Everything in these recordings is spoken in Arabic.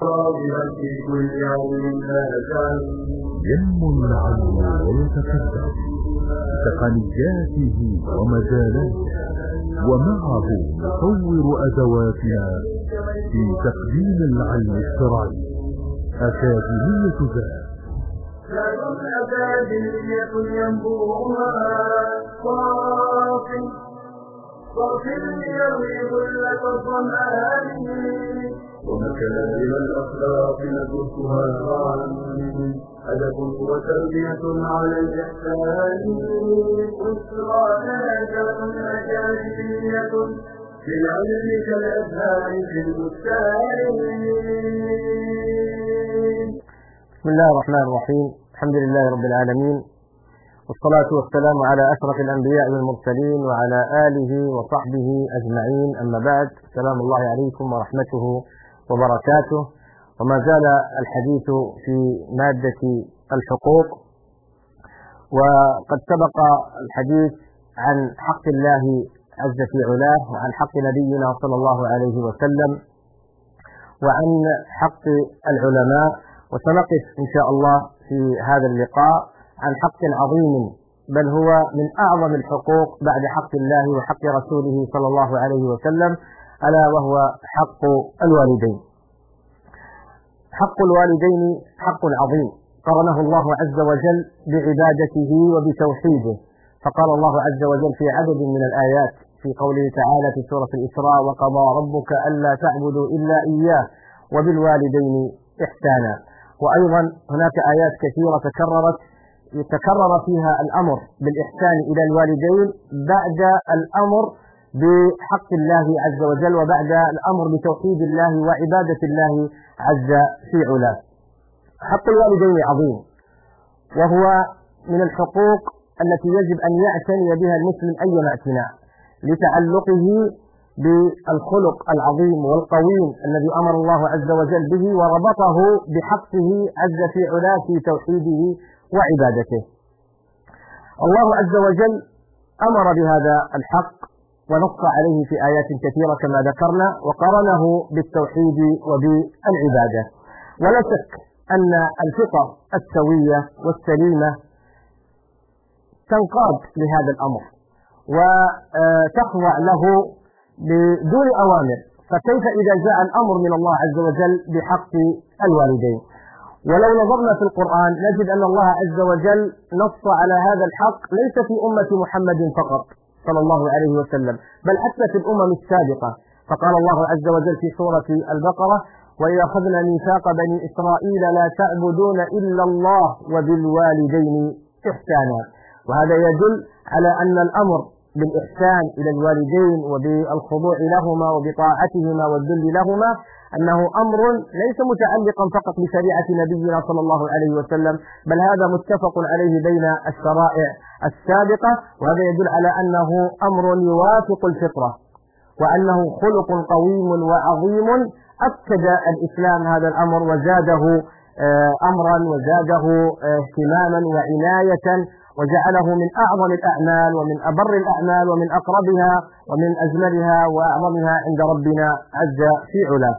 في كل يوم ينمو العلم ويتقدم بتقنياته ومجالاته، ومعه نطور أدواتنا في تقديم العلم الشرعي. أكاديمية ذات أكاديمية ينبوعها صافي ليروي ظلة الظمآن، ومكارم الأخلاق ندرسها معا، أدب وتربية على الإحسان، أسرى ناجة أكاديمية في العلم كالأزهار في البستان. بسم الله الرحمن الرحيم. الحمد لله رب العالمين، والصلاة والسلام على أشرف الأنبياء والمرسلين وعلى آله وصحبه أجمعين، أما بعد. سلام الله عليكم ورحمته وبركاته. وما زال الحديث في مادة الحقوق، وقد سبق الحديث عن حق الله عز في علاه، وعن حق نبينا صلى الله عليه وسلم، وعن حق العلماء. وسنقف إن شاء الله في هذا اللقاء عن حق عظيم، بل هو من أعظم الحقوق بعد حق الله وحق رسوله صلى الله عليه وسلم، ألا وهو حق الوالدين. حق الوالدين حق عظيم قرنه الله عز وجل بعبادته وبتوحيده، فقال الله عز وجل في عدد من الآيات في قوله تعالى في سورة الإسراء: وقضى ربك ألا تعبدوا إلا إياه وبالوالدين إحسانا. وأيضا هناك آيات كثيرة تكرر فيها الأمر بالإحسان إلى الوالدين بعد الأمر بحق الله عز وجل، وبعد الأمر بتوحيد الله وعبادة الله عز في علاه. حق الوالدين عظيم، وهو من الحقوق التي يجب أن يعتني بها المسلم أيما اعتناء، لتعلقه بالخلق العظيم والقويم الذي أمر الله عز وجل به، وربطه بحقه عز في علاه في توحيده وعبادته. الله عز وجل أمر بهذا الحق ونص عليه في آيات كثيرة كما ذكرنا، وقرنه بالتوحيد وبالعبادة. ولا شك أن الفطر السوية والسليمة تنقاد لهذا الأمر وتخضع له بدون أوامر، فكيف إذا جاء الأمر من الله عز وجل بحق الوالدين؟ ولو نظرنا في القرآن نجد أن الله عز وجل نص على هذا الحق ليس في أمة محمد فقط صلى الله عليه وسلم، بل حتى في الأمم السابقة. فقال الله عز وجل في سورة البقرة: وإذا أخذنا ميثاق بني إسرائيل لا تعبدون إلا الله وبالوالدين إحسانا. وهذا يدل على أن الأمر بالإحسان إلى الوالدين وبالخضوع لهما وبطاعتهما والذل لهما أنه أمر ليس متعلقا فقط بشريعة نبينا صلى الله عليه وسلم، بل هذا متفق عليه بين الشرائع السابقة. وهذا يدل على أنه أمر يوافق الفطرة، وأنه خلق قويم وعظيم. أكد الإسلام هذا الأمر وزاده أمرا وزاده اهتماما وعناية، وجعله من أعظم الأعمال ومن أبر الأعمال ومن أقربها ومن أجملها وأعظمها عند ربنا عز في علاه.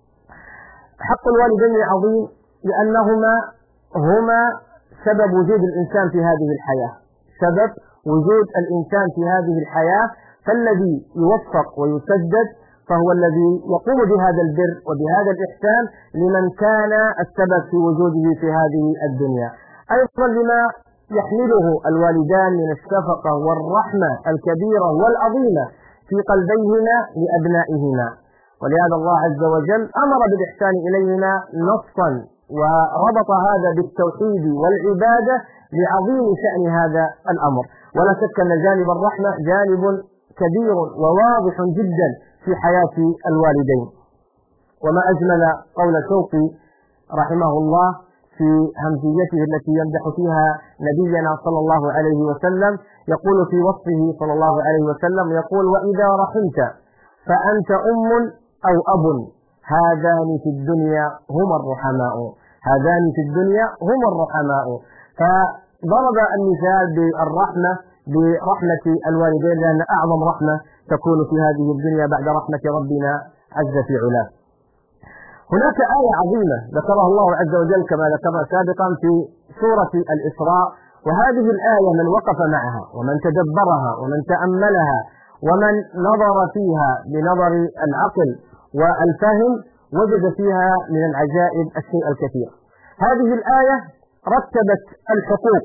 حق الوالدين عظيم لأنهما هما سبب وجود الإنسان في هذه الحياة، سبب وجود الإنسان في هذه الحياة. فالذي يوفق ويسدد فهو الذي يقوم بهذا البر وبهذا الإحسان لمن كان السبب في وجوده في هذه الدنيا. أيضا لما يحمله الوالدان من الشفقة والرحمة الكبيرة والعظيمة في قلبيهما لأبنائهما، ولهذا الله عز وجل أمر بالإحسان إليهما نصا، وربط هذا بالتوحيد والعبادة لعظيم شأن هذا الأمر. ولا شك أن جانب الرحمة جانب كبير وواضح جدا في حياة الوالدين. وما أجمل قول شوقي رحمه الله في همزيته التي يمدح فيها نبينا صلى الله عليه وسلم، يقول في وصفه صلى الله عليه وسلم، يقول: وإذا رحمت فأنت أم أو أب، هذان في الدنيا هما الرحماء، هذان في الدنيا هما الرحماء. فضرب المثال بالرحمة برحمة الوالدين، لأن أعظم رحمة تكون في هذه الدنيا بعد رحمة ربنا عز في علاه. هناك آية عظيمة ذكرها الله عز وجل كما ذكرنا سابقا في سورة الإسراء، وهذه الآية من وقف معها ومن تدبرها ومن تأملها ومن نظر فيها بنظر العقل والفهم وجد فيها من العجائب الشيء الكثير. هذه الآية رتبت الحقوق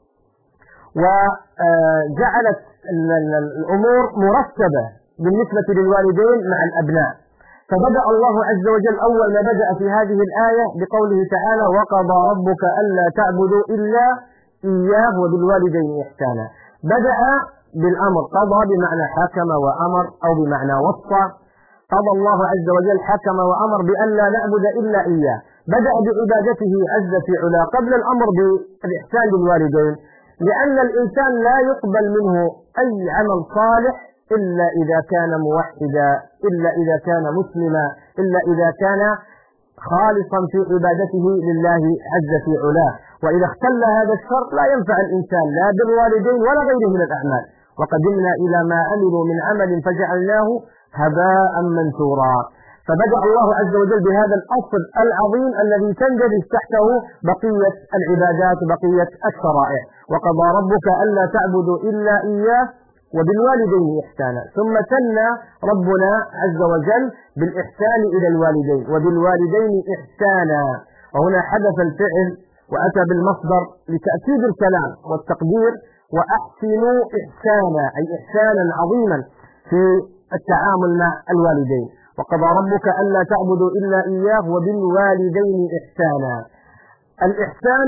وجعلت الأمور مرتبة بالنسبة للوالدين مع الأبناء. فبدأ الله عز وجل أول ما بدأ في هذه الآية بقوله تعالى: وقضى ربك ألا تعبدوا إلا إياه وبالوالدين إحسانا. بدأ بالأمر، قضى بمعنى حكم وأمر أو بمعنى وصى. قضى الله عز وجل حكم وأمر بأن لا نعبد إلا إياه. بدأ بعبادته عز في علا قبل الأمر بالإحسان للوالدين، لأن الإنسان لا يقبل منه أي عمل صالح إلا إذا كان موحدا، إلا إذا كان مسلما، إلا إذا كان خالصا في عبادته لله عز في علاه. وإذا اختل هذا الشرط لا ينفع الإنسان لا بالوالدين ولا غيره من الأعمال. وقدمنا إلى ما عملوا من عمل فجعلناه هباء منثورا. فبدأ الله عز وجل بهذا الأصل العظيم الذي تندرج تحته بقية العبادات وبقية الشرائع. وقضى ربك ألا تعبدوا إلا إياه وبالوالدين إحسانا. ثم ثنى ربنا عز وجل بالإحسان إلى الوالدين وبالوالدين إحسانا، وهنا حدث الفعل وأتى بالمصدر لتأكيد الكلام والتقدير، وأحسنوا إحسانا أي إحسانا عظيما في التعامل مع الوالدين. وقضى ربك ألا تعبدوا إلا إياه وبالوالدين إحسانا. الإحسان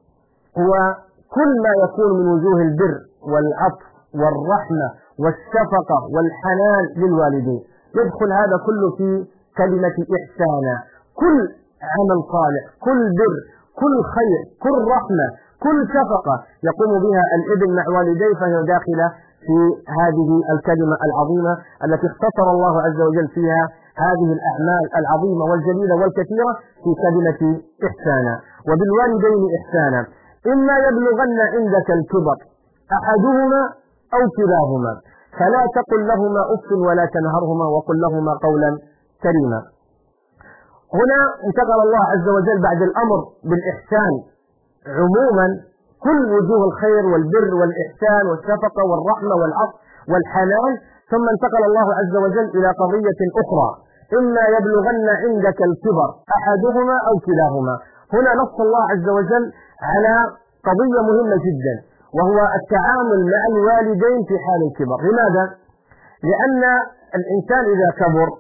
هو كل ما يكون من وجوه البر والعطف والرحمة والشفقة والحنان للوالدين، يدخل هذا كله في كلمة إحسانا. كل عمل صالح، كل بر، كل خير، كل رحمة، كل شفقة يقوم بها الابن مع والديه فهي داخلة في هذه الكلمة العظيمة التي اختصر الله عز وجل فيها هذه الأعمال العظيمة والجليلة والكثيرة في كلمة إحسانا. وبالوالدين إحسانا إما يبلغن عندك الكبر أحدهما أو كلاهما فلا تقل لهما أف ولا تنهرهما وقل لهما قولا كريما. هنا انتقل الله عز وجل بعد الأمر بالإحسان عموما كل وجوه الخير والبر والإحسان والشفقة والرحمة والعطف والحنان، ثم انتقل الله عز وجل إلى قضية أخرى: إما يبلغن عندك الكبر أحدهما أو كلاهما. هنا نص الله عز وجل على قضية مهمة جدا، وهو التعامل مع الوالدين في حال الكبر. لماذا؟ لأن الإنسان إذا كبر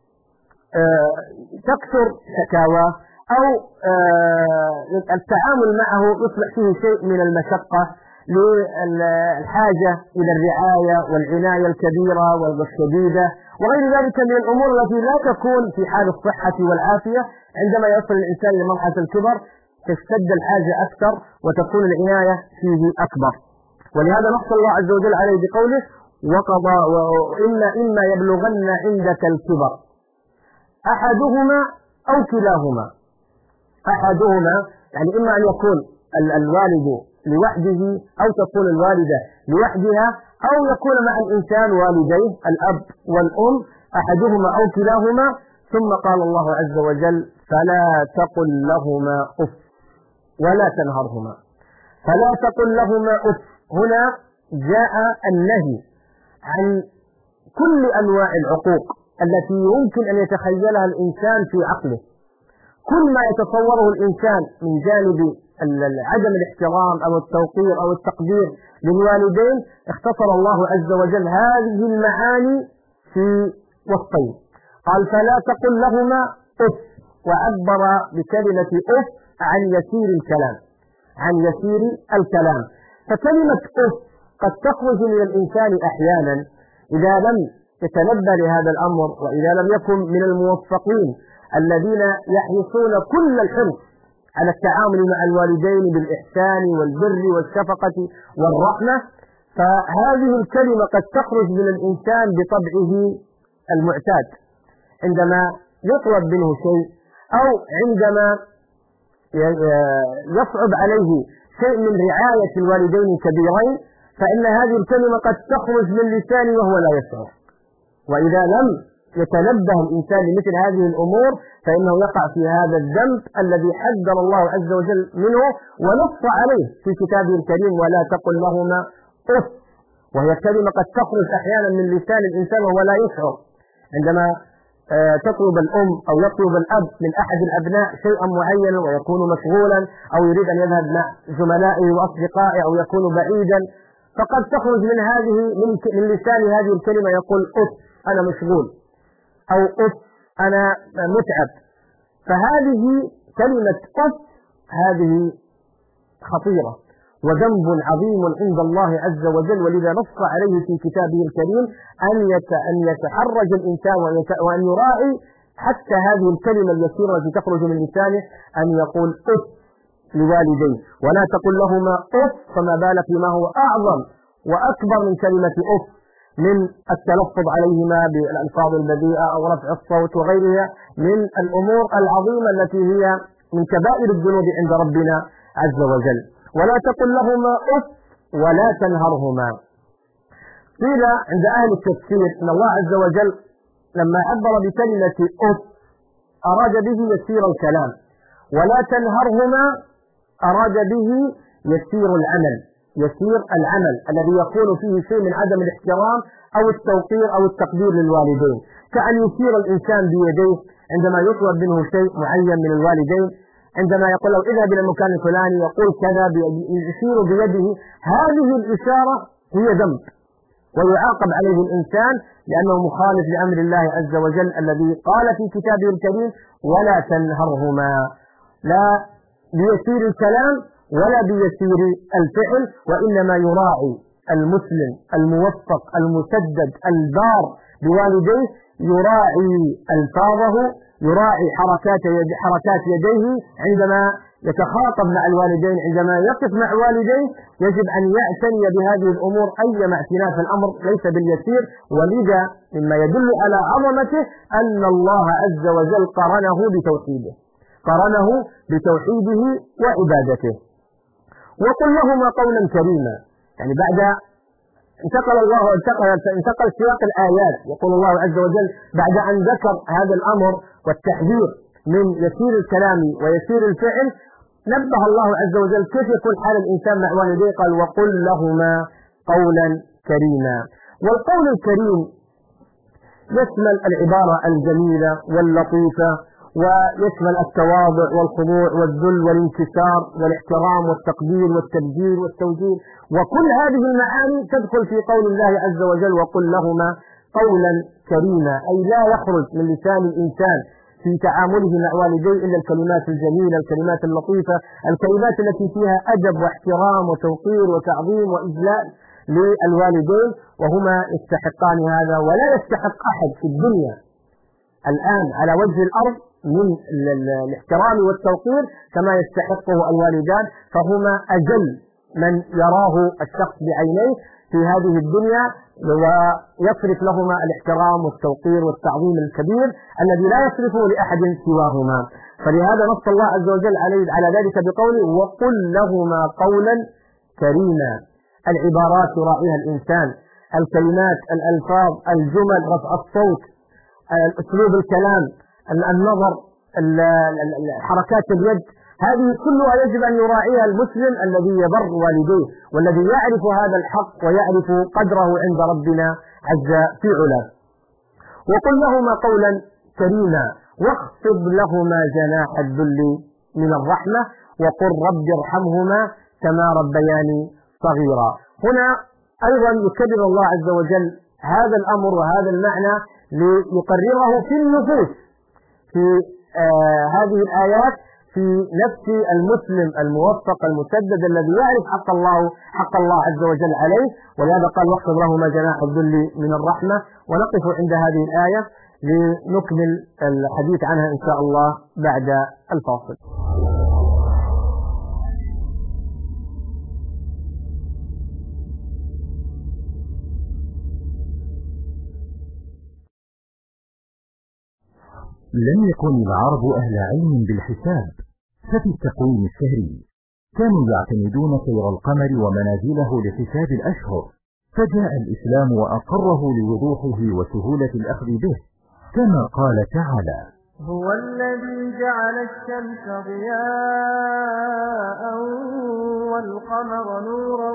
تكثر شكاواه أو التعامل معه يصبح فيه شيء من المشقة للحاجة إلى الرعاية والعناية الكبيرة والشديدة وغير ذلك من الأمور التي لا تكون في حال الصحة والعافية. عندما يصل الإنسان لمرحلة الكبر تشتد الحاجة أكثر وتكون العناية فيه أكبر. ولهذا نص الله عز وجل عليه بقوله: وقضى إما يبلغن عندك الكبر أحدهما أو كلاهما. أحدهما يعني إما أن يكون الوالد لوحده أو تكون الوالدة لوحدها أو يكون مع الإنسان والديه الأب والأم، أحدهما أو كلاهما. ثم قال الله عز وجل: فلا تقل لهما أف ولا تنهرهما. فلا تقل لهما أف. هنا جاء النهي عن كل أنواع العقوق التي يمكن أن يتخيلها الإنسان في عقله. كل ما يتصوره الإنسان من جانب عدم الاحترام أو التوقير أو التقدير للوالدين اختصر الله عز وجل هذه المعاني في وصفين. قال: فلا تقل لهما أف، وعبر بكلمة أف عن يسير الكلام، عن يسير الكلام. فكلمة أف قد تخرج من الإنسان أحيانا إذا لم يتنبه لهذا الأمر، وإذا لم يكن من الموفقين الذين يحرصون كل الحرص على التعامل مع الوالدين بالإحسان والبر والشفقة والرحمة. فهذه الكلمة قد تخرج من الإنسان بطبعه المعتاد عندما يطلب منه شيء أو عندما يصعب عليه شيء من رعاية الوالدين الكبيرين، فإن هذه الكلمة قد تخرج من لسانه وهو لا يشعر. وإذا لم يتنبه الإنسان لمثل هذه الأمور فإنه يقع في هذا الذنب الذي حذر الله عز وجل منه ونص عليه في كتابه الكريم: ولا تقل لهما أف. وهي كلمة قد تخرج أحيانا من لسان الإنسان وهو لا يشعر، عندما تطلب الأم أو يطلب الأب من أحد الأبناء شيئا معينا ويكون مشغولا أو يريد أن يذهب مع زملائه وأصدقائه أو يكون بعيدا، فقد تخرج من لسان هذه الكلمة يقول أف أنا مشغول، أو أف أنا متعب. فهذه كلمة أف هذه خطيرة وذنب عظيم عند الله عز وجل، ولذا نص عليه في كتابه الكريم أن يتحرج الإنسان وأن يراعي حتى هذه الكلمة اليسيرة التي تخرج من لسانه، أن يقول أف لوالديه. ولا تقل لهما أف، فما بالك بما هو أعظم وأكبر من كلمة أف من التلفظ عليهما بالألفاظ البذيئة أو رفع الصوت وغيرها من الأمور العظيمة التي هي من كبائر الذنوب عند ربنا عز وجل. ولا تقل لهما أف ولا تنهرهما. قيل عند أهل التفسير أن الله عز وجل لما عبر بكلمة أف أراد به يسير الكلام، ولا تنهرهما أراد به يسير العمل الذي يكون فيه شيء من عدم الاحترام أو التوقير أو التقدير للوالدين، كأن يسير الإنسان بيديه عندما يطلب منه شيء معين من الوالدين، عندما يقول له اذهب إلى المكان الفلاني يقول كذا يشير بيده. هذه الإشارة هي ذنب ويعاقب عليه الإنسان لأنه مخالف لأمر الله عز وجل الذي قال في كتابه الكريم: ولا تنهرهما، لا بيسير الكلام ولا بيسير الفعل، وإنما يراعي المسلم الموفق المسدد البار بوالديه، يراعي ألفاظه، يراعي حركات يديه عندما يتخاطب مع الوالدين، عندما يقف مع والديه يجب أن يعتني بهذه الأمور أيما اعتناء في الأمر ليس باليسير. ولذا مما يدل على عظمته أن الله عز وجل قرنه بتوحيده وعبادته. وقل لهما قولا كريما، يعني بعد انتقل سياق الآيات، يقول الله عز وجل بعد أن ذكر هذا الأمر والتحذير من يسير الكلام ويسير الفعل، نبه الله عز وجل كيف يكون حال الإنسان مع والديه، قال: وقل لهما قولا كريما. والقول الكريم يشمل العبارة الجميلة واللطيفة، ويشمل التواضع والخضوع والذل والانكسار والاحترام والتقدير والتبجيل والتوجيه، وكل هذه المعاني تدخل في قول الله عز وجل: وقل لهما قولا كريما، أي لا يخرج من لسان الإنسان في تعامله مع والديه إلا الكلمات الجميلة، الكلمات اللطيفة، الكلمات التي فيها أدب واحترام وتوقير وتعظيم وإجلال للوالدين، وهما يستحقان هذا، ولا يستحق أحد في الدنيا الآن على وجه الأرض من الاحترام والتوقير كما يستحقه الوالدان، فهما أجل من يراه الشخص بعينيه في هذه الدنيا، ويصرف لهما الاحترام والتوقير والتعظيم الكبير الذي لا يصرفه لأحد سواهما. فلهذا نص الله عز وجل على ذلك بقوله: وقل لهما قولا كريما. العبارات يراعيها الإنسان، الكلمات، الألفاظ، الجمل، رفع الصوت، أسلوب الكلام، النظر، حركات اليد، هذه كلها يجب أن يراعيها المسلم الذي يبر والديه والذي يعرف هذا الحق ويعرف قدره عند ربنا عز في علاه. وقل لهما قولا كريما واخفض لهما جناح الذل من الرحمة وقل رب ارحمهما كما ربياني صغيرا. هنا أيضا يكرر الله عز وجل هذا الأمر وهذا المعنى ليقرره في النفوس في هذه الآيات في نفس المسلم الموفق المسدد الذي يعرف حق الله عز وجل عليه. ولهذا قال: واخفض لهما جناح الذل من الرحمة. ونقف عند هذه الآية لنكمل الحديث عنها إن شاء الله بعد الفاصل. لم يكن العرب أهل علم بالحساب، ففي التقويم الشهري كانوا يعتمدون سير القمر ومنازله لحساب الأشهر، فجاء الإسلام وأقره لوضوحه وسهولة الأخذ به، كما قال تعالى: هو الذي جعل الشمس ضياء والقمر نورا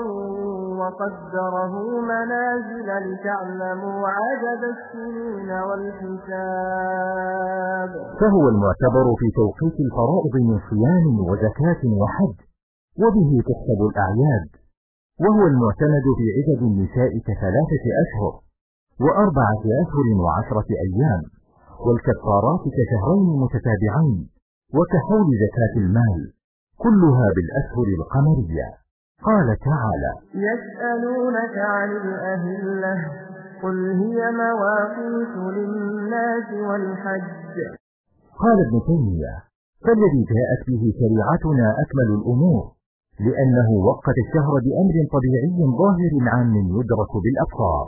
وقدره منازل لتعلموا عدد السنين والحساب. فهو المعتبر في توقيت الفرائض من صيام وزكاة وحج، وبه تحسب الأعياد، وهو المعتمد في عدد النساء ك3 أشهر و4 أشهر و10 أيام، والكفارات ك2 متتابعين، وكحول زكاة المال، كلها بالأشهر القمرية. قال تعالى: يسألونك عن الأهلة قل هي مواقيت للناس والحج. قال ابن تيمية: فالذي جاءت به شريعتنا أكمل الأمور، لأنه وقت الشهر بأمر طبيعي ظاهر عام يدرك بالأبصار.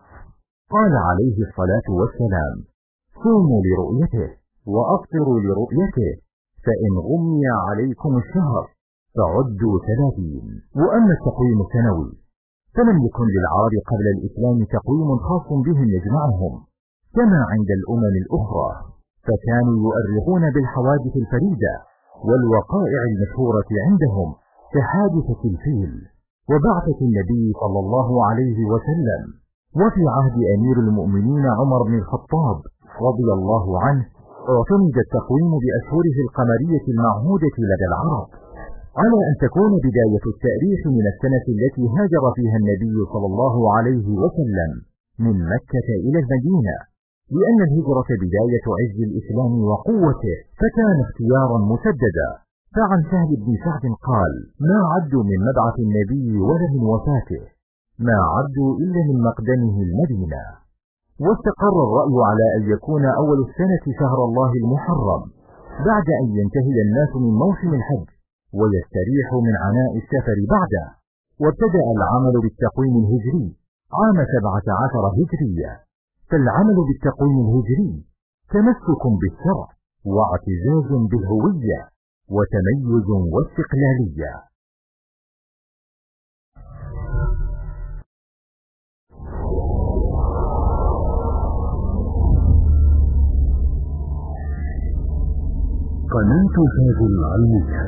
قال عليه الصلاة والسلام: صوموا لرؤيته وأفطروا لرؤيته، فإن غمي عليكم الشهر فعدوا 30. وأما التقويم السنوي فلم يكن للعرب قبل الإسلام تقويم خاص بهم يجمعهم كما عند الأمم الأخرى، فكانوا يؤرخون بالحوادث الفريدة والوقائع المشهورة عندهم كحادثة الفيل وبعثة النبي صلى الله عليه وسلم. وفي عهد أمير المؤمنين عمر بن الخطاب رضي الله عنه اعتمد التقويم بأشهره القمرية المعهودة لدى العرب، على أن تكون بداية التاريخ من السنة التي هاجر فيها النبي صلى الله عليه وسلم من مكة إلى المدينة، لأن الهجرة بداية عز الإسلام وقوته، فكان اختيارا مسددا. فعن سهل بن سعد قال: ما عدوا من مبعث النبي ولا من وفاته، ما عدوا إلا من مقدمه المدينة. واستقر الرأي على أن يكون أول السنة شهر الله المحرم، بعد أن ينتهي الناس من موسم الحج ويستريحوا من عناء السفر بعده. وابتدأ العمل بالتقويم الهجري عام 17 هجرية، فالعمل بالتقويم الهجري تمسك بالشرع واعتزاز بالهوية وتميز واستقلالية. قناة الفاز العلمية.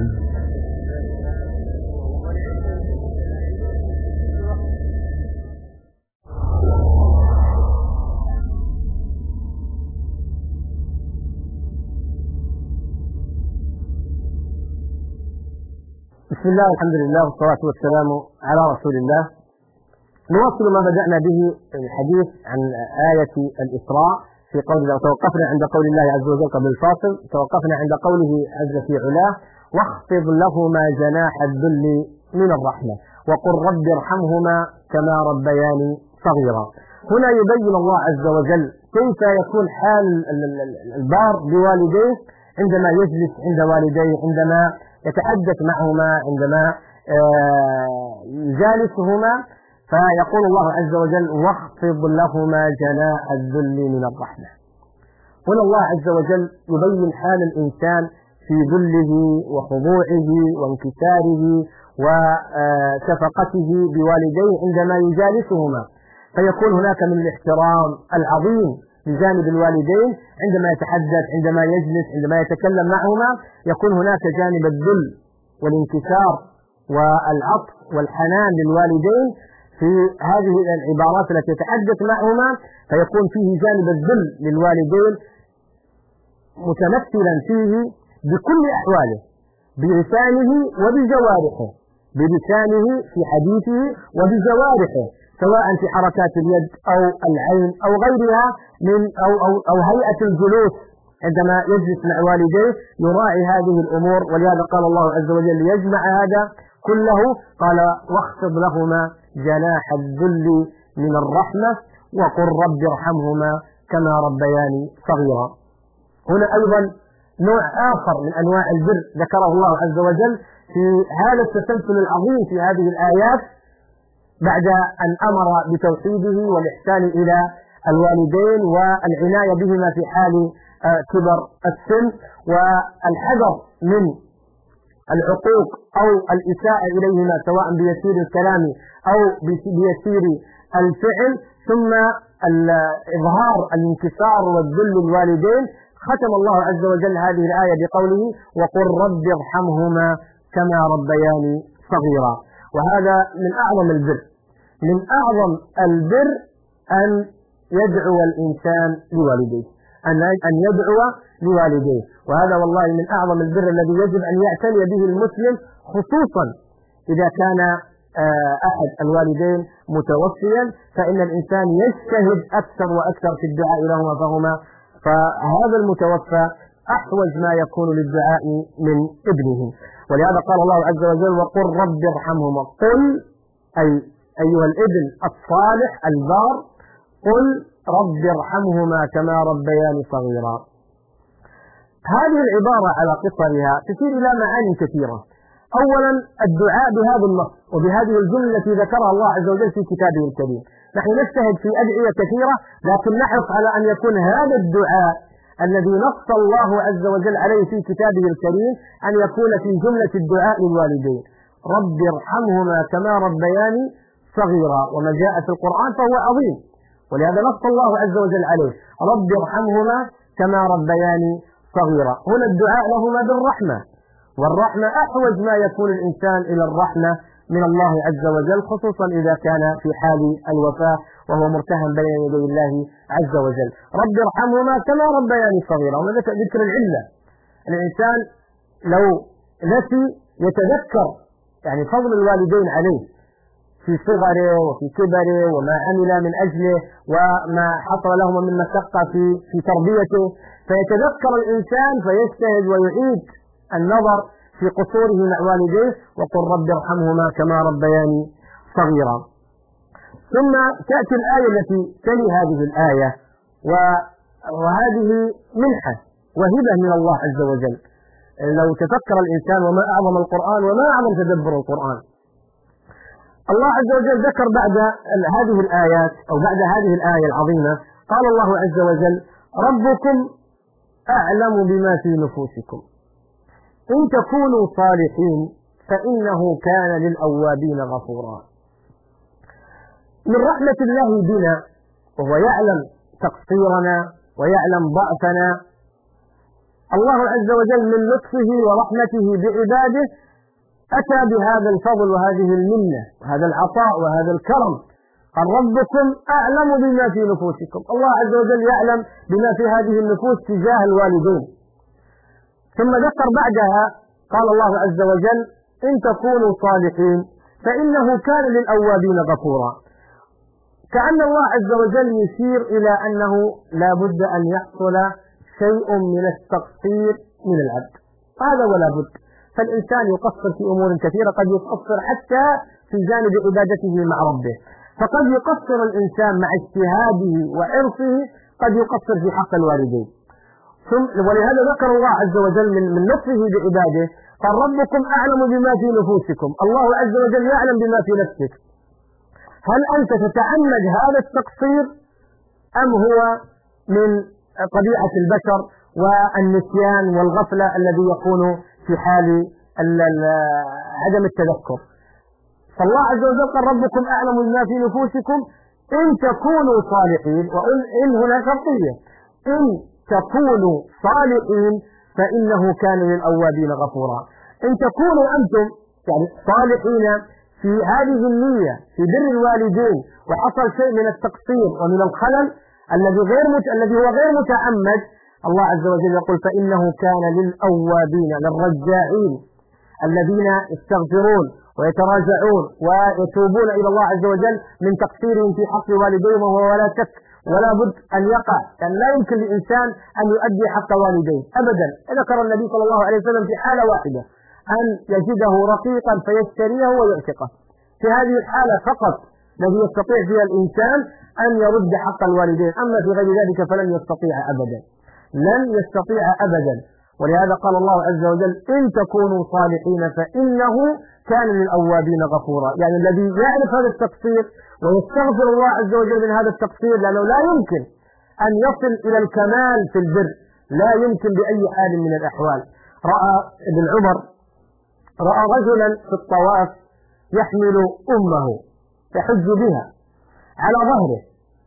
بسم الله والحمد لله والصلاة والسلام على رسول الله. نواصل ما بدأنا به الحديث عن آية الإسراء في قول الله. توقفنا عند قول الله عز وجل قبل الفاصل، توقفنا عند قوله عز في علاه: واخفض لهما جناح الذل من الرحمة وقل رب ارحمهما كما ربياني صغيرا. هنا يبين الله عز وجل كيف يكون حال البار بوالديه عندما يجلس عند والديه، عندما يتحدث معهما، عندما يجالسهما، فيقول الله عز وجل: واخفض لهما جناح الذل من الرحمة. هنا الله عز وجل يبين حال الإنسان في ذله وخضوعه وانكساره وشفقته بوالديه عندما يجالسهما، فيكون هناك من الاحترام العظيم بجانب الوالدين عندما يتحدث، عندما يجلس، عندما يتكلم معهما، يكون هناك جانب الذل والانكسار والعطف والحنان للوالدين في هذه العبارات التي يتحدث معهما، فيكون فيه جانب الذل للوالدين متمثلا فيه بكل أحواله، بلسانه وبجوارحه، بلسانه في حديثه وبجوارحه، سواء في حركات اليد أو العين أو غيرها من أو هيئة الجلوس عندما يجلس مع والديه، يراعي هذه الأمور. ولهذا قال الله عز وجل ليجمع هذا كله، قال: واخفض لهما جناح الذل من الرحمة وقل رب ارحمهما كما ربياني صغيرا. هنا أيضا نوع آخر من أنواع البر ذكره الله عز وجل في هذا التسلسل العظيم في هذه الآيات، بعد أن أمر بتوحيده والإحسان إلى الوالدين والعناية بهما في حال كبر السن، والحذر من العقوق أو الإساءة إليهما سواء بيسير الكلام أو بيسير الفعل، ثم إظهار الانكسار والذل للوالدين، ختم الله عز وجل هذه الآية بقوله: وقل رب ارحمهما كما ربياني صغيرا. وهذا من أعظم البر، من أعظم البر أن يدعو الإنسان لوالديه، أن يدعو لوالديه. وهذا والله من أعظم البر الذي يجب أن يعتني به المسلم، خصوصا إذا كان أحد الوالدين متوفيا، فإن الإنسان يجتهد أكثر وأكثر في الدعاء لهما، فهذا المتوفى أحوج ما يكون للدعاء من ابنه. ولهذا قال الله عز وجل: وقل رب ارحمهما. قل أي أيها الابن الصالح البار، قل رب ارحمهما كما ربياني صغيرا. هذه العبارة على قصرها تشير إلى معاني كثيرة. أولا الدعاء بهذا النص وبهذه الجملة التي ذكرها الله عز وجل في كتابه الكريم. نحن نجتهد في أدعية كثيرة، لكن نحرص على أن يكون هذا الدعاء الذي نص الله عز وجل عليه في كتابه الكريم أن يكون في جملة الدعاء للوالدين: رب ارحمهما كما ربياني صغيرا. وما جاء في القرآن فهو عظيم، ولهذا نص الله عز وجل عليه: رب ارحمهما كما ربياني صغيرا. هنا الدعاء لهما بالرحمة، والرحمة أحوج ما يكون الإنسان إلى الرحمة من الله عز وجل، خصوصا إذا كان في حال الوفاة وهو مرتهن بين يدي الله عز وجل. رب ارحمهما كما ربياني صغيرا. وماذا ذكر العلة؟ الإنسان لو نسي يتذكر يعني فضل الوالدين عليه في صغره وفي كبره، وما عمل من أجله، وما حصل لهما من مشقة في تربيته، فيتذكر الإنسان فيجتهد ويعيد النظر في قصوره مع والديه: وقل رب ارحمهما كما ربياني صغيرا. ثم تأتي الآية التي تلي هذه الآية، وهذه منحة وهبة من الله عز وجل. لو تفكر الإنسان وما أعظم القرآن وما أعظم تدبر القرآن. الله عز وجل ذكر بعد هذه الآيات أو بعد هذه الآية العظيمة، قال الله عز وجل: ربكم أعلم بما في نفوسكم إن تكونوا صالحين فإنه كان للأوابين غفورا. من رحمة الله بنا، وهو يعلم تقصيرنا ويعلم ضعفنا، الله عز وجل من لطفه ورحمته بعباده أتى بهذا الفضل وهذه المنة وهذا العطاء وهذا الكرم. قال: ربكم أعلم بما في نفوسكم. الله عز وجل يعلم بما في هذه النفوس تجاه الوالدين. ثم ذكر بعدها قال الله عز وجل: إن تكونوا صالحين فإنه كان للأوابين غفورا. كأن الله عز وجل يشير إلى أنه لا بد أن يحصل شيء من التقصير من العبد، هذا ولا بد. فالإنسان يقصر في أمور كثيرة، قد يقصر حتى في جانب عبادته مع ربه، فقد يقصر الإنسان مع اجتهاده وحرصه، قد يقصر في حق الوالدين. ولهذا ذكر الله عز وجل من لطفه بعباده قال: ربكم أعلم بما في نفوسكم. الله عز وجل يعلم بما في نفسك. هل أنت تتعمد هذا التقصير أم هو من طبيعة البشر والنسيان والغفلة الذي يكون في حال عدم التذكر؟ فالله عز وجل قال: ربكم أعلم بما في نفوسكم إن تكونوا صالحين. وإن هنا شرطية، إن تكونوا صالحين فإنه كان للأوابين غفورا. إن تكونوا أنتم يعني صالحين في هذه النية في بر الوالدين، وحصل شيء من التقصير ومن الخلل الذي هو غير متعمد، الله عز وجل يقول: فإنه كان للأوابين، للرجاعين الذين يستغفرون ويتراجعون ويتوبون إلى الله عز وجل من تقصيرهم في حق والديهم، وهو ولا شك ولا بد أن يقع، يعني لا يمكن لإنسان أن يؤدي حق والديه أبدا. ذكر النبي صلى الله عليه وسلم في حالة واحدة أن يجده رقيقا فيشتريه ويعتقه. في هذه الحالة فقط الذي يستطيع فيها الإنسان أن يرد حق الوالدين، أما في غير ذلك فلن يستطيع أبدا، لن يستطيع أبدا. ولهذا قال الله عز وجل: إن تكونوا صالحين فإنه كان للأوابين غفورا. يعني الذي يعرف هذا التقصير ويستغفر الله عز وجل من هذا التقصير، لأنه لا يمكن أن يصل إلى الكمال في البر، لا يمكن بأي حال من الأحوال. رأى ابن عمر رجلا في الطواف يحمل أمه يحج بها على ظهره،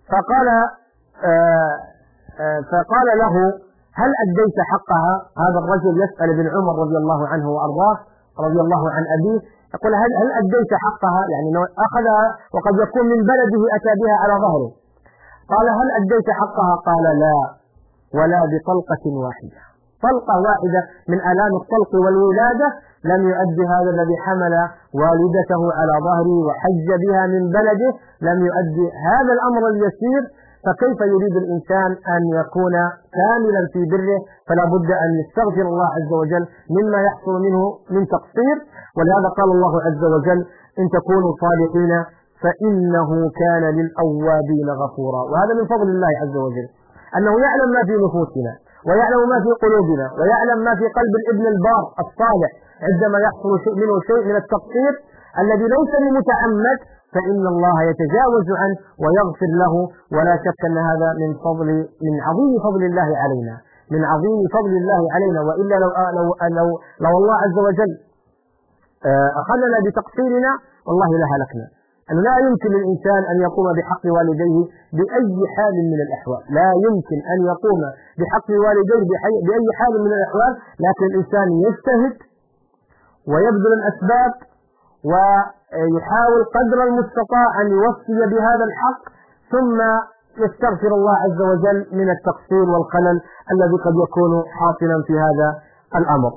فقال له: هل أديت حقها؟ هذا الرجل يسأل ابن عمر رضي الله عنه وأرضاه رضي الله عن أبيه، يقول: هل أديت حقها؟ يعني أخذها وقد يكون من بلده أتى بها على ظهره. قال: هل أديت حقها؟ قال: لا، ولا بطلقة واحدة. طلقة واحدة من آلام الطلق والولادة لم يؤدي هذا الذي حمل والدته على ظهره وحج بها من بلده، لم يؤدي هذا الأمر اليسير. فكيف يريد الإنسان أن يكون كاملا في بره؟ فلا بد أن يستغفر الله عز وجل مما يحصل منه من تقصير. ولهذا قال الله عز وجل: إن تكونوا صالحين فإنه كان للأوابين غفورا. وهذا من فضل الله عز وجل، أنه يعلم ما في نفوسنا ويعلم ما في قلوبنا ويعلم ما في قلب الابن البار الصالح عندما يحصل منه شيء من التقصير الذي ليس بمتعمد، فإن الله يتجاوز عنه ويغفر له. ولا شك أن هذا من عظيم فضل الله علينا، من عظيم فضل الله علينا. وإلا لو الله عز وجل أخذنا بتقصيرنا والله لهلكنا. أنه لا يمكن للإنسان أن يقوم بحق والديه بأي حال من الأحوال، لا يمكن أن يقوم بحق والديه بأي حال من الأحوال، لكن الإنسان يجتهد ويبذل الأسباب ويحاول قدر المستطاع أن يوفي بهذا الحق، ثم يستغفر الله عز وجل من التقصير والخلل الذي قد يكون حاصلا في هذا الأمر.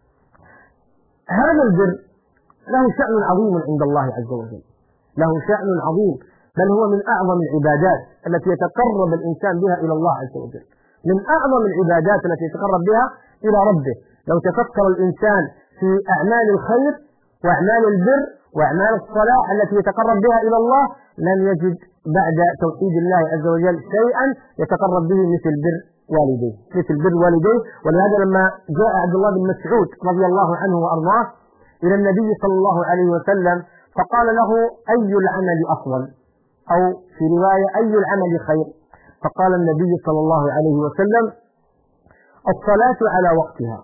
هذا البر له شأن عظيم عند الله عز وجل، له شأن عظيم، بل هو من أعظم العبادات التي يتقرب الإنسان بها إلى الله عز وجل، من أعظم العبادات التي يتقرب بها إلى ربه. لو تفكر الإنسان في أعمال الخير وأعمال البر وأعمال الصلاح التي يتقرب بها إلى الله لن يجد بعد توحيد الله عز وجل شيئا يتقرب به مثل بر والديه. ولهذا لما جاء عبد الله بن مسعود رضي الله عنه وأرضاه إلى النبي صلى الله عليه وسلم فقال له: أي العمل أفضل؟ أو في رواية: أي العمل خير؟ فقال النبي صلى الله عليه وسلم: الصلاة على وقتها.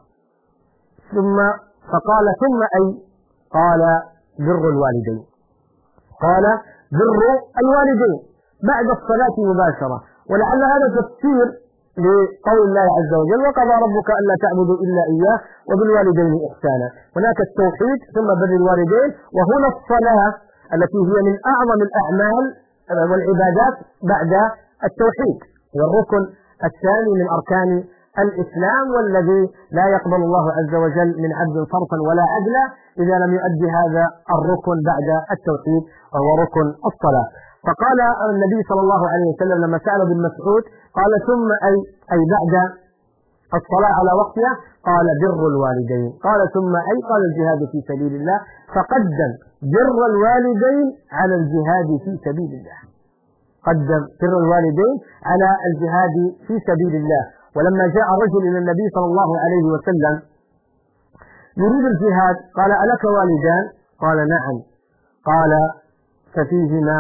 فقال: ثم أي؟ قال: بر الوالدين. قال: بر الوالدين بعد الصلاة مباشرة. ولعل هذا تفسير لقول الله عز وجل: وقضى ربك ألا تعبدوا إلا إياه وبالوالدين إحسانا. هناك التوحيد ثم بر الوالدين، وهنا الصلاة التي هي من أعظم الأعمال والعبادات بعد التوحيد، والركن الثاني من أركان الإسلام، والذي لا يقبل الله عز وجل من عبد صرفا ولا عدلا إذا لم يؤدي هذا الركن بعد التوحيد، وهو ركن الصلاة. فقال النبي صلى الله عليه وسلم لما سأل ابن مسعود قال: ثم أي بعد الصلاة على وقتها؟ قال: بر الوالدين. قال: ثم أي؟ قال: الجهاد في سبيل الله. فقدم بر الوالدين على الجهاد في سبيل الله، قدم بر الوالدين على الجهاد في سبيل الله. ولما جاء رجل إلى النبي صلى الله عليه وسلم يريد الجهاد قال: ألك والدان؟ قال: نعم. قال: ففيهما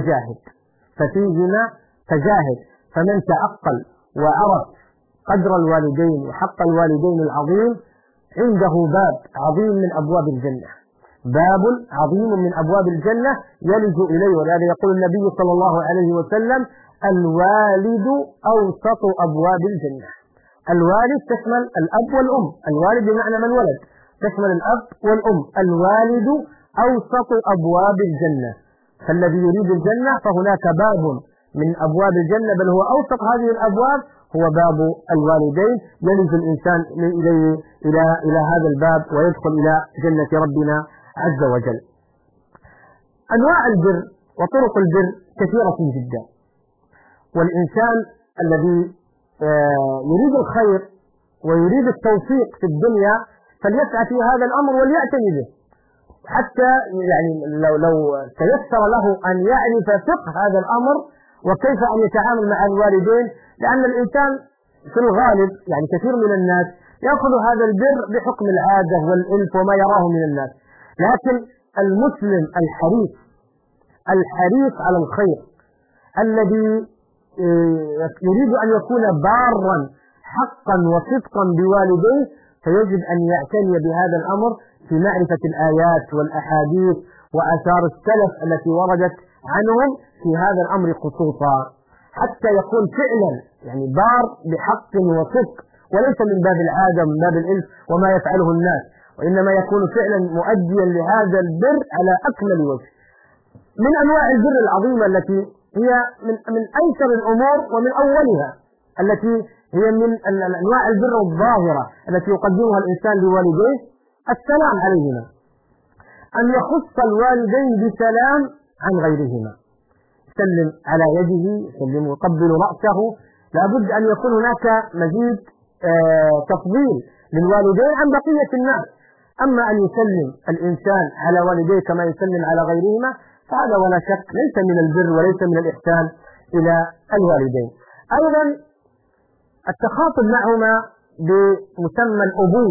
تجاهد. فمن تعقل وعرف قدر الوالدين وحق الوالدين العظيم عنده باب عظيم من أبواب الجنة، باب عظيم من أبواب الجنة يلج إليه. ولهذا يقول النبي صلى الله عليه وسلم: الوالد أوسط أبواب الجنة. الوالد تشمل الأب والأم، الوالد بمعنى من ولد، تشمل الأب والأم. الوالد أوسط أبواب الجنة، فالذي يريد الجنة فهناك باب من أبواب الجنة، بل هو أوسط هذه الأبواب، هو باب الوالدين. يلج الإنسان إلى هذا الباب ويدخل إلى جنة ربنا عز وجل. أنواع البر وطرق البر كثيرة جدا، والإنسان الذي يريد الخير ويريد التوفيق في الدنيا فليسعى في هذا الأمر وليعتني به، حتى يعني لو تيسر له أن يعرف فقه هذا الأمر وكيف أن يتعامل مع الوالدين. لأن الإنسان في الغالب يعني كثير من الناس يأخذ هذا البر بحكم العادة والألف وما يراه من الناس، لكن المسلم الحريص على الخير الذي يريد أن يكون بارا حقا وصدقا بوالديه فيجب أن يعتني بهذا الأمر في معرفة الآيات والأحاديث وآثار السلف التي وردت عنهم في هذا الأمر خصوصا. حتى يكون فعلا يعني بار بحق وصدق، وليس من باب العادة ومن باب الإلف وما يفعله الناس، وإنما يكون فعلا مؤديا لهذا البر على أكمل وجه. من أنواع البر العظيمة التي هي من أيسر الأمور ومن أولها، التي هي من أنواع البر الظاهرة التي يقدمها الإنسان لوالديه، السلام عليهما، أن يخص الوالدين بسلام عن غيرهما، يسلم على يده، يسلم ويقبل رأسه. لابد أن يكون هناك مزيد تفضيل للوالدين عن بقية الناس. أما أن يسلم الإنسان على والديه كما يسلم على غيرهما فهذا ولا شك ليس من البر وليس من الإحسان إلى الوالدين. أيضا التخاطب معهما بمسمى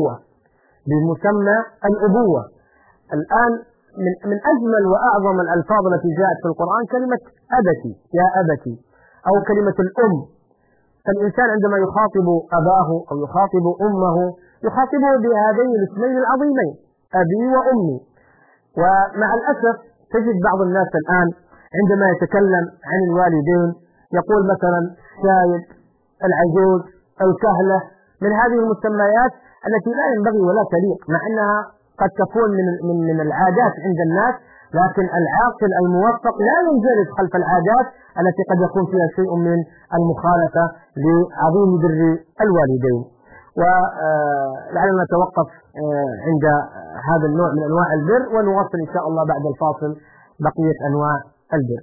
الأبوة. الآن من أجمل وأعظم الألفاظ التي جاءت في القرآن كلمة أبتي، يا أبتي، أو كلمة الأم. فالإنسان عندما يخاطب أباه أو يخاطب أمه يخاطبه بهذين الاسمين العظيمين، أبي وأمي. ومع الأسف تجد بعض الناس الآن عندما يتكلم عن الوالدين يقول مثلا الشايب، العجوز، الكهلة، من هذه المسميات التي لا ينبغي ولا تليق، مع أنها قد تكون من العادات عند الناس، لكن العاقل الموفق لا ينجرف خلف العادات التي قد يكون فيها شيء من المخالفة لعظيم بر الوالدين. ولعلنا نتوقف عند هذا النوع من أنواع البر، ونواصل إن شاء الله بعد الفاصل بقية أنواع البر.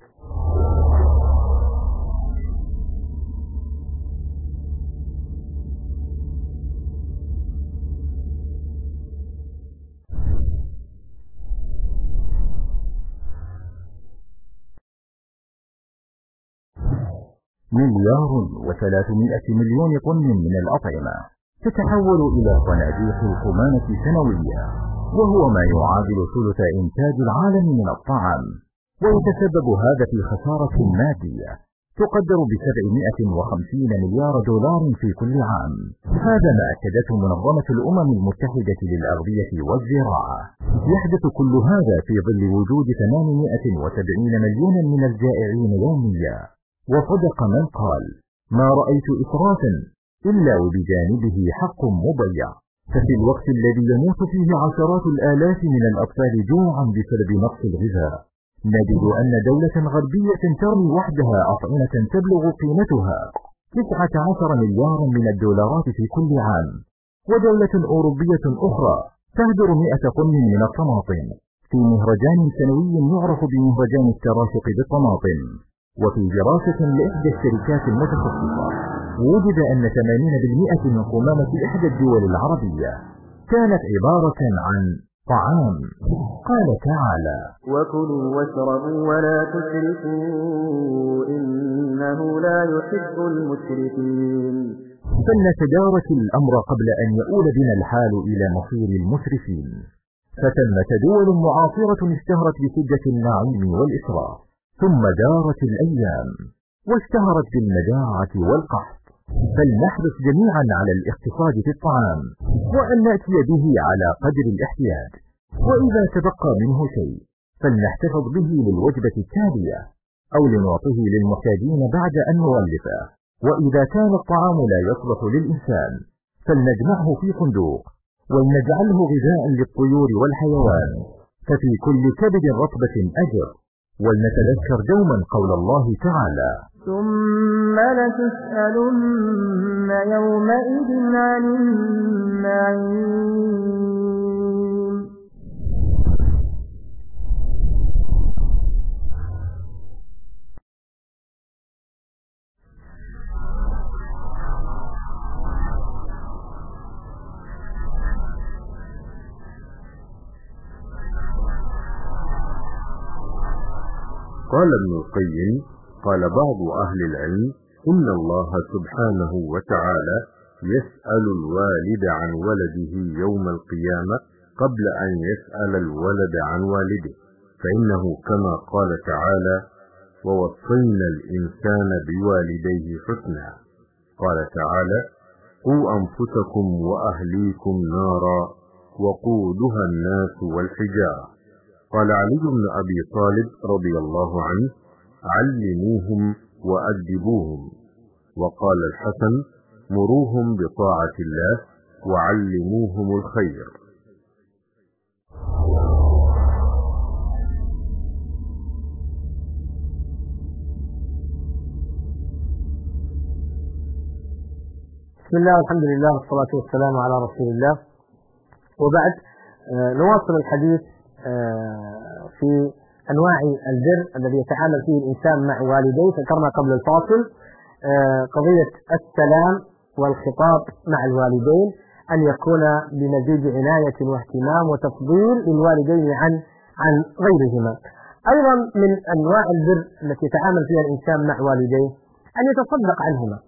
مليار و300 مليون طن من الأطعمة تتحول إلى صناديق القمامة سنويا، وهو ما يعادل ثلث إنتاج العالم من الطعام، ويتسبب هذا في خسارة مادية تقدر ب750 مليار دولار في كل عام. هذا ما أكدته منظمة الأمم المتحدة للأغذية والزراعة. يحدث كل هذا في ظل وجود 870 مليونا من الجائعين يوميا. وصدق من قال: ما رأيت إسرافا إلا وبجانبه حق مضيع. ففي الوقت الذي يموت فيه عشرات الآلاف من الأطفال جوعا بسبب نقص الغذاء، نجد أن دولة غربية ترمي وحدها أطعمة تبلغ قيمتها 19 مليارا من الدولارات في كل عام، ودولة أوروبية أخرى تهدر 100 طن من الطماطم في مهرجان سنوي يعرف بمهرجان التراشق بالطماطم. وفي دراسة لإحدى الشركات المتخصصة وجد أن 80% من قمامة إحدى الدول العربية كانت عبارة عن طعام. قال تعالى: وكلوا واشربوا ولا تسرفوا إنه لا يحب المسرفين. فلنتدارك الأمر قبل أن يؤول بنا الحال إلى مصير المسرفين. فتمت دول معاصرة اشتهرت بشدة النعيم والإسراف، ثم دارت الأيام واشتهرت بالمجاعة والقحط. فلنحرص جميعا على الاقتصاد في الطعام، وأن نأتي به على قدر الاحتياج، وإذا تبقى منه شيء فلنحتفظ به للوجبة التالية أو لنعطيه للمحتاجين بعد أن نغلفه. وإذا كان الطعام لا يصلح للإنسان فلنجمعه في صندوق ولنجعله غذاء للطيور والحيوان، ففي كل كبد رطبة أجر. ولنتذكر دوما قول الله تعالى: ثم لتسألن يومئذ عن النعيم. قال ابن القيم: قال بعض أهل العلم: إن الله سبحانه وتعالى يسأل الوالد عن ولده يوم القيامة قبل أن يسأل الولد عن والده، فإنه كما قال تعالى: ووصينا الإنسان بوالديه حسنا. قال تعالى: قوا أنفسكم وأهليكم نارا وقودها الناس والحجارة. قال علي بن أبي طالب رضي الله عنه: علموهم وأدبوهم. وقال الحسن: مروهم بطاعة الله وعلموهم الخير. بسم الله والحمد لله والصلاة والسلام على رسول الله، وبعد نواصل الحديث في أنواع البر الذي يتعامل فيه الإنسان مع والديه. ذكرنا قبل الفاصل قضية السلام والخطاب مع الوالدين، أن يكون بمزيد عناية واهتمام وتفضيل للوالدين عن غيرهما. أيضا من أنواع البر التي يتعامل فيها الإنسان مع والديه أن يتصدق عنهما،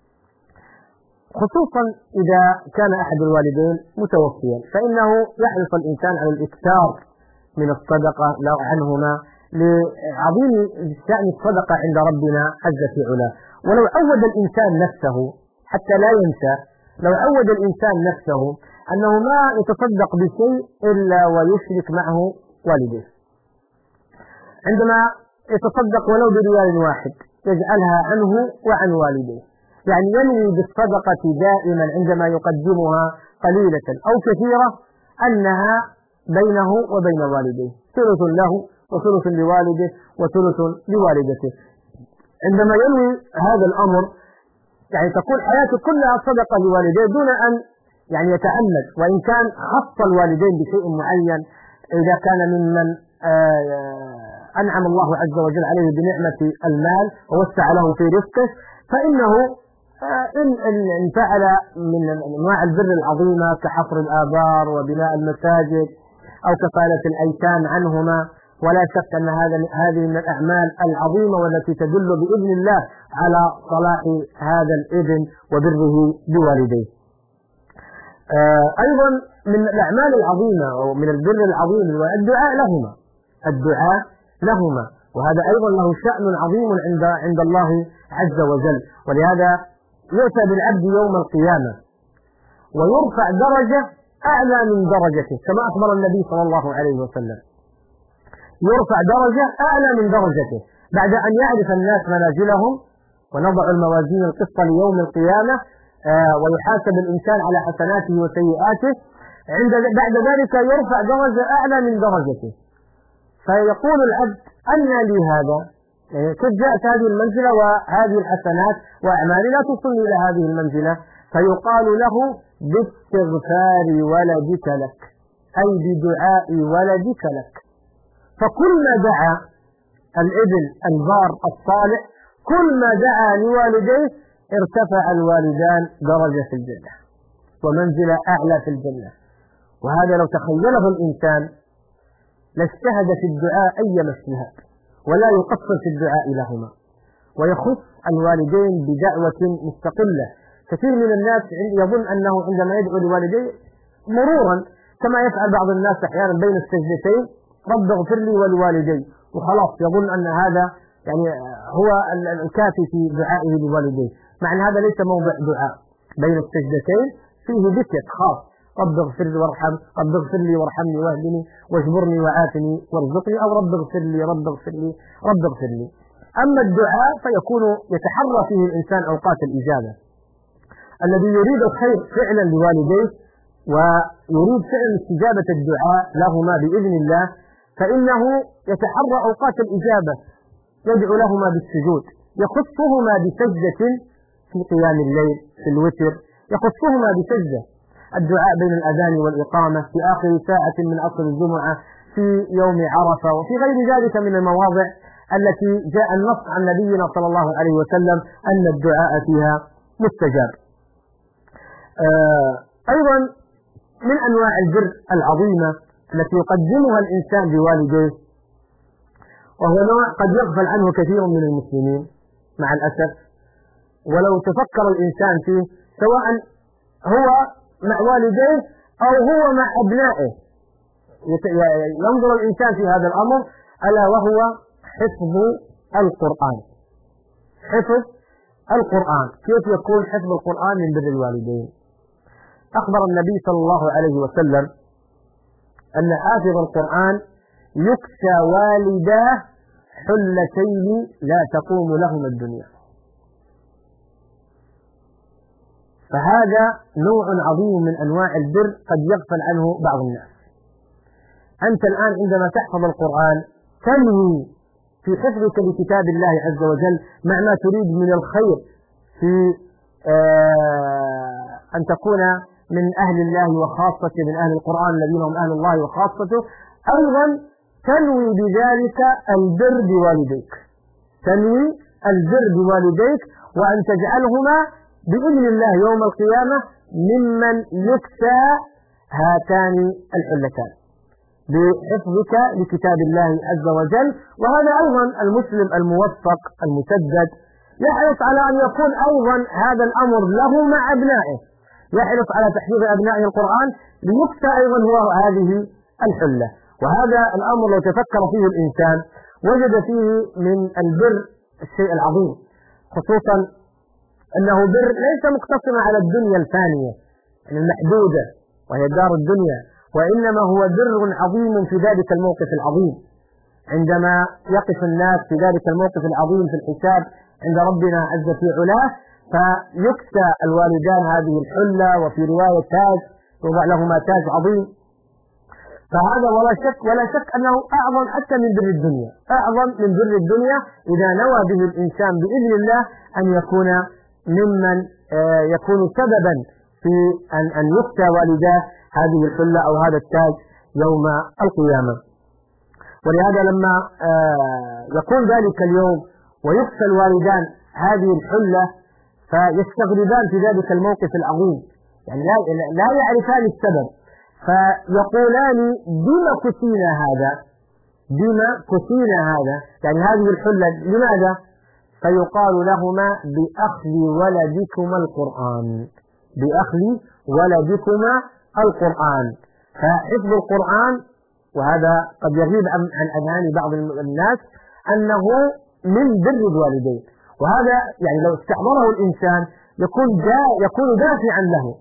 خصوصا إذا كان أحد الوالدين متوفيا، فإنه يحرص الإنسان على الإكثار من الصدقة عنهما لعظيم شأن الصدقة عند ربنا عز في علاه. ولو عود الإنسان نفسه حتى لا ينسى، لو عود الإنسان نفسه أنه ما يتصدق بشيء إلا ويشرك معه والديه، عندما يتصدق ولو بريال واحد يجعلها عنه وعن والديه، يعني ينوي بالصدقة دائما عندما يقدمها قليلة أو كثيرة أنها بينه وبين والديه، ثلث له وثلث لوالده وثلث لوالدته. عندما ينوي هذا الأمر يعني تكون حياته كلها صدقة لوالديه دون أن يعني يتعمد، وإن كان خص الوالدين بشيء معين، إذا كان ممن أنعم الله عز وجل عليه بنعمة المال ووسع له في رزقه، فإنه إن فعل من أنواع البر العظيمة كحفر الآبار وبناء المساجد أو كفالة الأيتام عنهما، ولا شك أن هذه من الأعمال العظيمة والتي تدل بإذن الله على صلاح هذا الابن وبره بوالديه. أيضا من الأعمال العظيمة ومن البر العظيم هو الدعاء لهما، وهذا أيضا له شأن عظيم عند الله عز وجل. ولهذا يؤتى بالعبد يوم القيامة ويرفع درجة أعلى من درجته، كما أخبر النبي صلى الله عليه وسلم، يرفع درجة أعلى من درجته بعد أن يعرف الناس منازلهم ونضع الموازين القسط ليوم القيامة ويحاسب الإنسان على حسناته وسيئاته. بعد ذلك يرفع درجة أعلى من درجته، فيقول العبد: أنى لي هذا؟ كيف جاءت هذه المنزلة وهذه الحسنات وأعمالي لا توصلني إلى هذه المنزلة؟ فيقال له: باستغفار ولدك لك، أي بدعاء ولدك لك. فكل ما دعا الابن البار الصالح، كل ما دعا لوالديه ارتفع الوالدان درجة في الجنة ومنزلة أعلى في الجنة. وهذا لو تخيله الإنسان لاجتهد في الدعاء أيما اجتهاد، ولا يقصر في الدعاء لهما، ويخص الوالدين بدعوة مستقلة. كثير من الناس يظن أنه عندما يدعو لوالديه مرورا كما يفعل بعض الناس أحيانا بين السجدتين: رب اغفر لي ولوالدي، وخلاص يظن أن هذا يعني هو الكافي في دعائه لوالديه، مع أن هذا ليس موضع دعاء. بين السجدتين فيه ذكر خاص: رب اغفر لي وارحم، رب اغفر لي وارحمني واهدني واجبرني وعافني وارزقني، أو رب اغفر لي رب اغفر لي رب اغفر لي. أما الدعاء فيكون يتحرى فيه الإنسان أوقات الإجابة. الذي يريد الخير فعلا لوالديه ويريد فعلا استجابة الدعاء لهما بإذن الله، فإنه يتحرى أوقات الإجابة، يدعو لهما بالسجود، يخصهما بسجدة في قيام الليل في الوتر، يخصهما بسجدة. الدعاء بين الأذان والإقامة في آخر ساعة من عصر الجمعة في يوم عرفة، وفي غير ذلك من المواضع التي جاء النص عن نبينا صلى الله عليه وسلم أن الدعاء فيها مستجاب. أيضا من أنواع البر العظيمة التي يقدمها الإنسان بوالديه، وهو نوع قد يغفل عنه كثير من المسلمين مع الأسف، ولو تفكر الإنسان فيه سواء هو مع والديه أو هو مع أبنائه ينظر الإنسان في هذا الأمر، ألا وهو حفظ القرآن. حفظ القرآن، كيف يكون حفظ القرآن من بر الوالدين؟ أخبر النبي صلى الله عليه وسلم أن حافظ القرآن يكسى والداه حلتين لا تقوم لهما الدنيا. فهذا نوع عظيم من أنواع البر قد يغفل عنه بعض الناس. أنت الآن عندما تحفظ القرآن تنوي في حفظك لكتاب الله عز وجل مع ما تريد من الخير في أن تكون من أهل الله وخاصته، من أهل القرآن الذين هم أهل الله وخاصته. أيضا تنوي بذلك البر بوالديك، تنوي البر بوالديك وأن تجعلهما بإذن الله يوم القيامة ممن يكسى هاتان الحلتان بحفظك لكتاب الله عز وجل. وهذا أيضا المسلم الموفق المسدد يحرص على أن يكون أيضا هذا الأمر له مع أبنائه، يحرص على تحفيظ أبنائه القرآن ليكسى أيضا هو هذه الحلة. وهذا الأمر لو تفكر فيه الإنسان وجد فيه من البر الشيء العظيم، خصوصا أنه بر ليس مقتصرا على الدنيا الفانية المحدودة وهي دار الدنيا، وإنما هو بر عظيم في ذلك الموقف العظيم عندما يقف الناس في ذلك الموقف العظيم في الحساب عند ربنا عز في علاه، فيكسى الوالدان هذه الحلة، وفي رواية تاج يوضع لهما تاج عظيم. فهذا ولا شك أنه أعظم حتى من بر الدنيا، أعظم من بر الدنيا إذا نوى به الإنسان بإذن الله أن يكون ممن يكون سببا في أن يكسى والداه هذه الحلة أو هذا التاج يوم القيامة. ولهذا لما يكون ذلك اليوم ويكسى الوالدان هذه الحلة فيستغربان في ذلك الموقف العظيم، يعني لا يعرفان السبب، فيقولان بما كسينا هذا، بما كسينا هذا، يعني هذه الحلة لماذا؟ فيقال لهما بأخذ ولدكما القرآن، بأخذ ولدكما القرآن. فحفظ القرآن، وهذا قد يغيب عن أذهان بعض الناس، أنه من بر الوالدين، وهذا يعني لو استحضره الإنسان يكون دافعا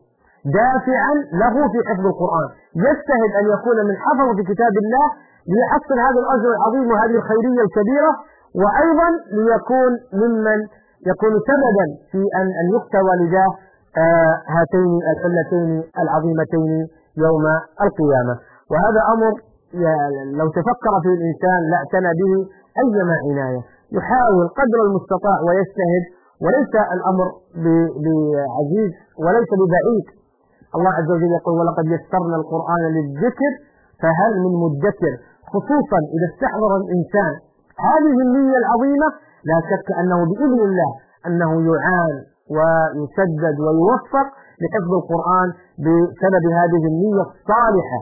له في حفظ القرآن، يجتهد أن يكون من حفظ في كتاب الله ليحصل هذا الأجر العظيم وهذه الخيرية الكبيرة، وأيضا ليكون ممن يكون سببا في أن يكسى والداه هاتين الحلتين العظيمتين يوم القيامة. وهذا أمر لو تفكر فيه الإنسان لاعتنى به أيما عناية، يحاول قدر المستطاع ويجتهد، وليس الأمر بعزيز وليس ببعيد. الله عز وجل يقول ولقد يسرنا القرآن للذكر فهل من مدكر، خصوصا إذا استحضر الإنسان هذه النية العظيمة لا شك أنه بإذن الله أنه يعان ويسدد ويوفق لحفظ القرآن بسبب هذه النية الصالحة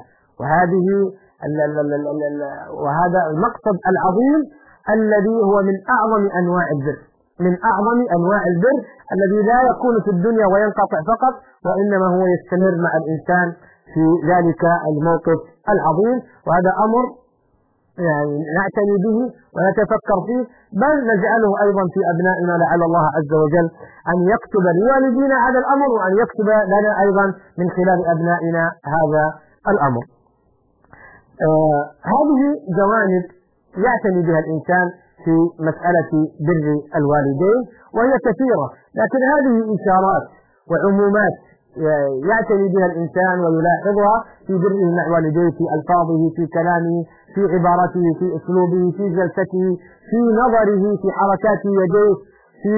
وهذا المقصد العظيم الذي هو من أعظم أنواع البر، من أعظم أنواع البر الذي لا يكون في الدنيا وينقطع فقط، وإنما هو يستمر مع الإنسان في ذلك الموقف العظيم. وهذا أمر يعني نعتني به ونتفكر فيه، بل نجعله أيضا في أبنائنا، لعل الله عز وجل أن يكتب لوالدينا هذا الأمر وأن يكتب لنا أيضا من خلال أبنائنا هذا الأمر. هذه جوانب يعتني بها الإنسان في مسألة بر الوالدين، وهي كثيرة، لكن هذه إشارات وعمومات يعتني بها الإنسان ويلاحظها في بره مع والديه، في ألفاظه، في كلامه، في عبارته، في أسلوبه، في جلسته، في نظره، في حركات يديه، في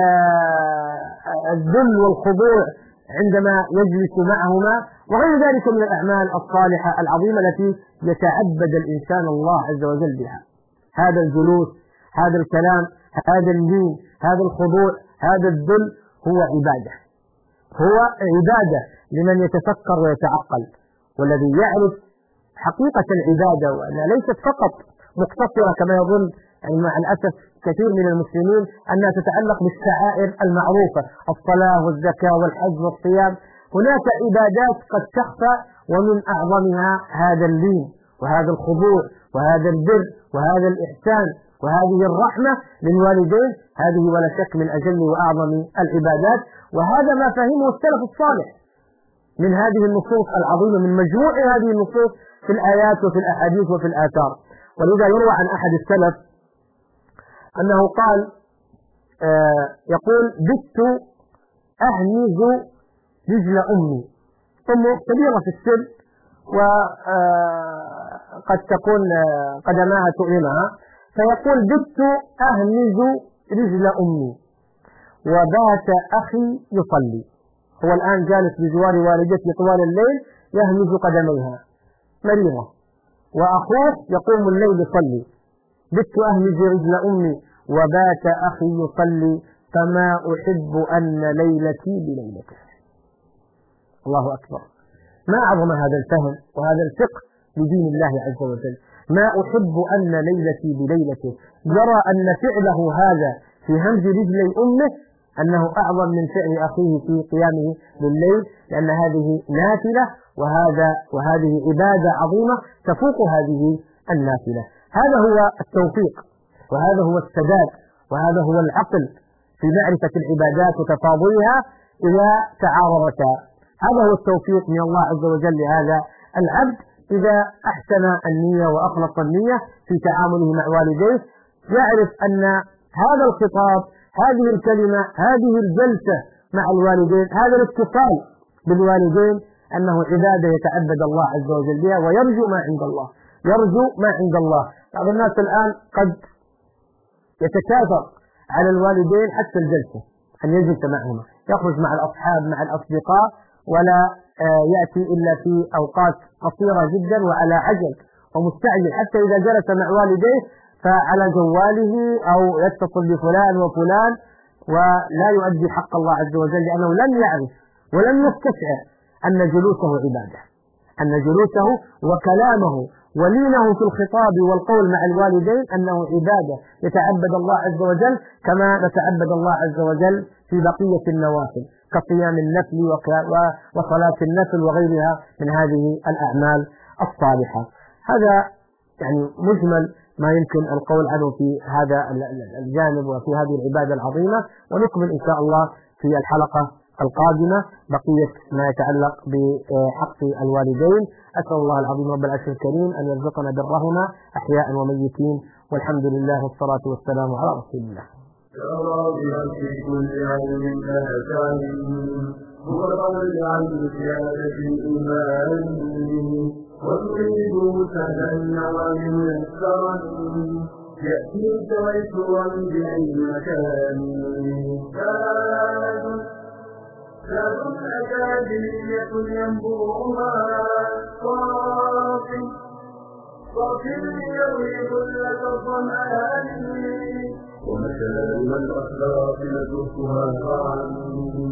الذل والخضوع عندما يجلس معهما، وغير ذلك من الأعمال الصالحة العظيمة التي يتعبد الإنسان الله عز وجل بها. هذا الجلوس، هذا الكلام، هذا اللين، هذا الخضوع، هذا الذل هو عبادة، هو عبادة لمن يتفكر ويتعقل، والذي يعرف حقيقة العبادة وأنها ليست فقط مقتصرة كما يظن يعني مع الأسف كثير من المسلمين أنها تتعلق بالشعائر المعروفة، الصلاة والزكاة والحج والصيام. هناك عبادات قد تخفى، ومن أعظمها هذا اللين وهذا الخضوع وهذا البر وهذا الإحسان وهذه الرحمة للوالدين. هذه ولا شك من أجل وأعظم العبادات، وهذا ما فهمه السلف الصالح من هذه النصوص العظيمة، من مجموع هذه النصوص في الآيات وفي الأحاديث وفي الآثار. ولذا يروى عن أحد السلف أنه قال يقول بت أهمز رجل أمي. أمه كبيرة في السن وقد تكون قدماها تؤلمها، فيقول بت أهمز رجل أمي وبات أخي يصلي. هو الآن جالس بجوار والدته طوال الليل يهمز قدميها مريضة، وأخوه يقوم الليل يصلي. بت أهمز رجل أمي وبات أخي يصلي فما أحب أن ليلتي بليلته. الله أكبر، ما أعظم هذا الفهم وهذا الفقه لدين الله عز وجل. ما أحب أن ليلتي بليلته، يرى أن فعله هذا في همز رجلي أمه أنه أعظم من فعل أخيه في قيامه بالليل، لأن هذه نافلة وهذه عبادة عظيمة تفوق هذه النافلة. هذا هو التوفيق، وهذا هو السداد، وهذا هو العقل في معرفة العبادات وتفاضلها إذا تعارضتا. هذا هو التوفيق من الله عز وجل لهذا العبد إذا أحسن النية وأخلص النية في تعامله مع والديه، يعرف أن هذا الخطاب، هذه الكلمة، هذه الجلسة مع الوالدين، هذا الاتصال بالوالدين أنه عبادة يتعبد الله عز وجل بها ويرجو ما عند الله، يرجو ما عند الله. بعض الناس الآن قد يتكاثر على الوالدين حتى الجلسة، أن يجلس معهما، يخرج مع الأصحاب مع الأصدقاء ولا يأتي إلا في أوقات قصيرة جدا وعلى عجل ومستعجل، حتى إذا جلس مع والديه فعلى جواله أو يتصل بفلان وفلان ولا يؤدي حق الله عز وجل، لأنه لم يعرف ولم يستشعر أن جلوسه عبادة، أن جلوسه وكلامه ولينه في الخطاب والقول مع الوالدين أنه عبادة يتعبد الله عز وجل كما نتعبد الله عز وجل في بقية النوافل كصيام النفل وصلاة النفل وغيرها من هذه الأعمال الصالحة. هذا يعني مجمل ما يمكن القول عنه في هذا الجانب وفي هذه العبادة العظيمة، ونكمل إن شاء الله في الحلقة القادمة بقية ما يتعلق بحق الوالدين. أسأل الله العظيم رب العرش الكريم أن يرزقنا برهما أحياء وميتين، والحمد لله والصلاة والسلام على رسول الله. في كل علم هو قول عن زيادة الإيمان، وتريد سهلا وميسرا يأتيك ويسرا بأي مكان. زاد أكاديمية ينبوعها صافي ليروي ظلة الظمآن، ومكارم الأخلاق نتركها معا،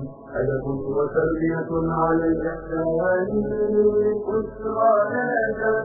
أدب وتربية على الإحسان، أسرى لا